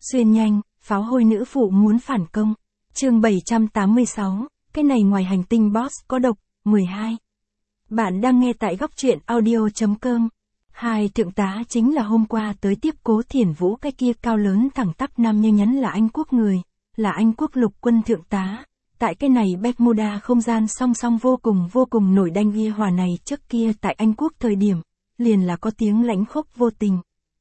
Xuyên nhanh, pháo hôi nữ phụ muốn phản công. Chương 786, cái này ngoài hành tinh boss có độc, 12. Bạn đang nghe tại góc truyện audio.com. Hai thượng tá chính là hôm qua tới tiếp Cố Thiển Vũ, cái kia cao lớn thẳng tắp nam như nhắn là Anh quốc người, là Anh quốc lục quân thượng tá. Tại cái này Bermuda không gian song song vô cùng nổi đanh ghi hòa này, trước kia tại Anh quốc thời điểm, liền là có tiếng lãnh khốc vô tình.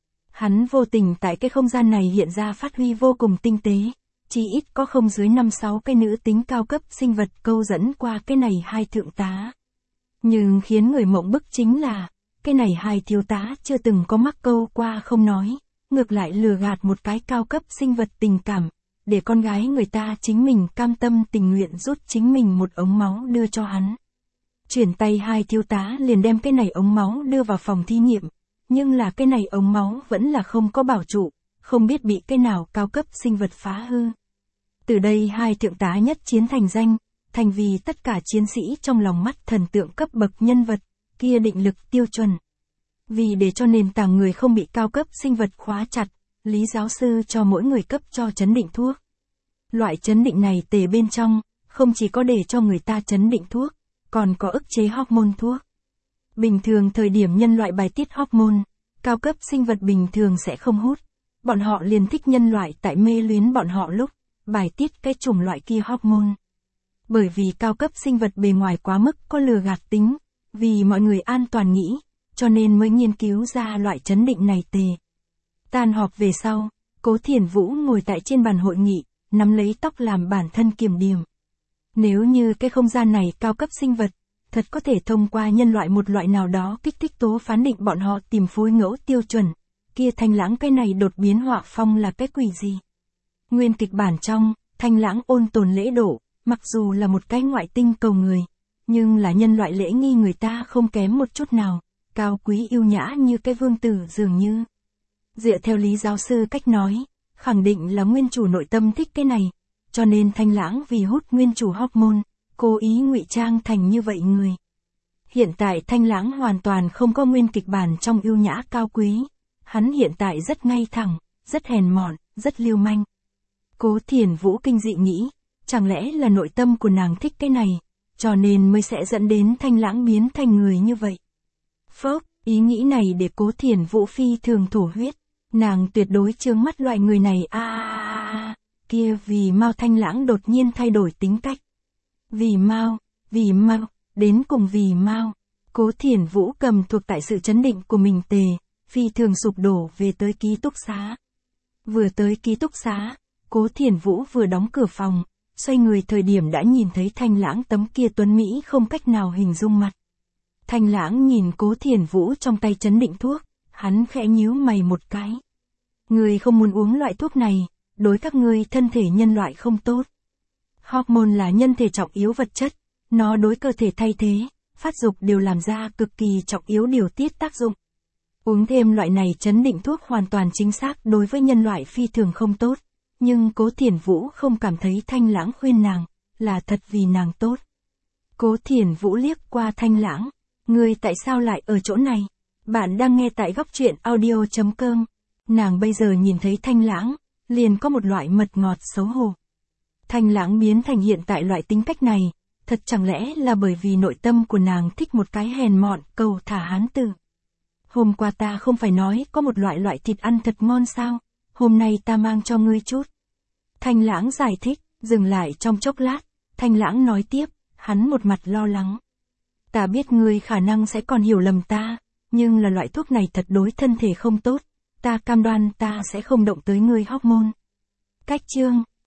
Hắn vô tình tại cái không gian này hiện ra phát huy vô cùng tinh tế, chỉ ít có không dưới 5-6 cái nữ tính cao cấp sinh vật câu dẫn qua cái này hai thượng tá. Nhưng khiến người mộng bức chính là, cái này hai thiếu tá chưa từng có mắc câu qua không nói, ngược lại lừa gạt một cái cao cấp sinh vật tình cảm, để con gái người ta chính mình cam tâm tình nguyện rút chính mình một ống máu đưa cho hắn. Chuyển tay hai thiếu tá liền đem cái này ống máu đưa vào phòng thí nghiệm, nhưng là cái này ống máu vẫn là không có bảo trụ, không biết bị cái nào cao cấp sinh vật phá hư. Từ đây hai thượng tá nhất chiến thành danh, thành vì tất cả chiến sĩ trong lòng mắt thần tượng cấp bậc nhân vật, kia định lực tiêu chuẩn. Vì để cho nền tảng người không bị cao cấp sinh vật khóa chặt, Lý giáo sư cho mỗi người cấp cho chấn định thuốc. Loại chấn định này tề bên trong, không chỉ có để cho người ta chấn định thuốc, còn có ức chế hormone thuốc. Bình thường thời điểm nhân loại bài tiết hormone, cao cấp sinh vật bình thường sẽ không hút. Bọn họ liền thích nhân loại tại mê luyến bọn họ lúc bài tiết cái chủng loại kia hormone. Bởi vì cao cấp sinh vật bề ngoài quá mức có lừa gạt tính, vì mọi người an toàn nghĩ, cho nên mới nghiên cứu ra loại chấn định này tề. Tan họp về sau, Cố Thiển Vũ ngồi tại trên bàn hội nghị, nắm lấy tóc làm bản thân kiểm điểm. Nếu như cái không gian này cao cấp sinh vật, thật có thể thông qua nhân loại một loại nào đó kích thích tố phán định bọn họ tìm phối ngẫu tiêu chuẩn, kia Thanh Lãng cái này đột biến họa phong là cái quỷ gì? Nguyên kịch bản trong, Thanh Lãng ôn tồn lễ độ, mặc dù là một cái ngoại tinh cầu người, nhưng là nhân loại lễ nghi người ta không kém một chút nào, cao quý yêu nhã như cái vương tử dường như. Dựa theo Lý giáo sư cách nói, khẳng định là nguyên chủ nội tâm thích cái này, cho nên Thanh Lãng vì hút nguyên chủ hormone, cố ý ngụy trang thành như vậy người. Hiện tại Thanh Lãng hoàn toàn không có nguyên kịch bản trong yêu nhã cao quý, hắn hiện tại rất ngay thẳng, rất hèn mọn, rất lưu manh. Cố Thiển Vũ kinh dị nghĩ, chẳng lẽ là nội tâm của nàng thích cái này, cho nên mới sẽ dẫn đến Thanh Lãng biến thành người như vậy. Phốc, ý nghĩ này để Cố Thiển Vũ phi thường thổ huyết, nàng tuyệt đối chướng mắt loại người này kia vì Mao Thanh Lãng đột nhiên thay đổi tính cách. Vì Mao, đến cùng vì Mao, Cố Thiển Vũ cầm thuộc tại sự chấn định của mình tề, phi thường sụp đổ về tới ký túc xá. Vừa tới ký túc xá, Cố Thiển Vũ vừa đóng cửa phòng, xoay người thời điểm đã nhìn thấy Thanh Lãng tấm kia tuấn Mỹ không cách nào hình dung mặt. Thanh Lãng nhìn Cố Thiển Vũ trong tay chấn định thuốc, hắn khẽ nhíu mày một cái. Người không muốn uống loại thuốc này, đối các ngươi thân thể nhân loại không tốt. Hormone là nhân thể trọng yếu vật chất, nó đối cơ thể thay thế, phát dục đều làm ra cực kỳ trọng yếu điều tiết tác dụng. Uống thêm loại này chấn định thuốc hoàn toàn chính xác đối với nhân loại phi thường không tốt, nhưng Cố Thiển Vũ không cảm thấy Thanh Lãng khuyên nàng, là thật vì nàng tốt. Cố Thiển Vũ liếc qua Thanh Lãng, ngươi tại sao lại ở chỗ này? Bạn đang nghe tại góc truyện audio.com. Nàng bây giờ nhìn thấy Thanh Lãng, liền có một loại mật ngọt xấu hổ. Thanh Lãng biến thành hiện tại loại tính cách này, thật chẳng lẽ là bởi vì nội tâm của nàng thích một cái hèn mọn, cầu thả hán tử. Hôm qua ta không phải nói có một loại thịt ăn thật ngon sao, hôm nay ta mang cho ngươi chút. Thanh Lãng giải thích, dừng lại trong chốc lát, Thanh Lãng nói tiếp, hắn một mặt lo lắng. Ta biết ngươi khả năng sẽ còn hiểu lầm ta, nhưng là loại thuốc này thật đối thân thể không tốt, ta cam đoan ta sẽ không động tới ngươi hormone. Cách chương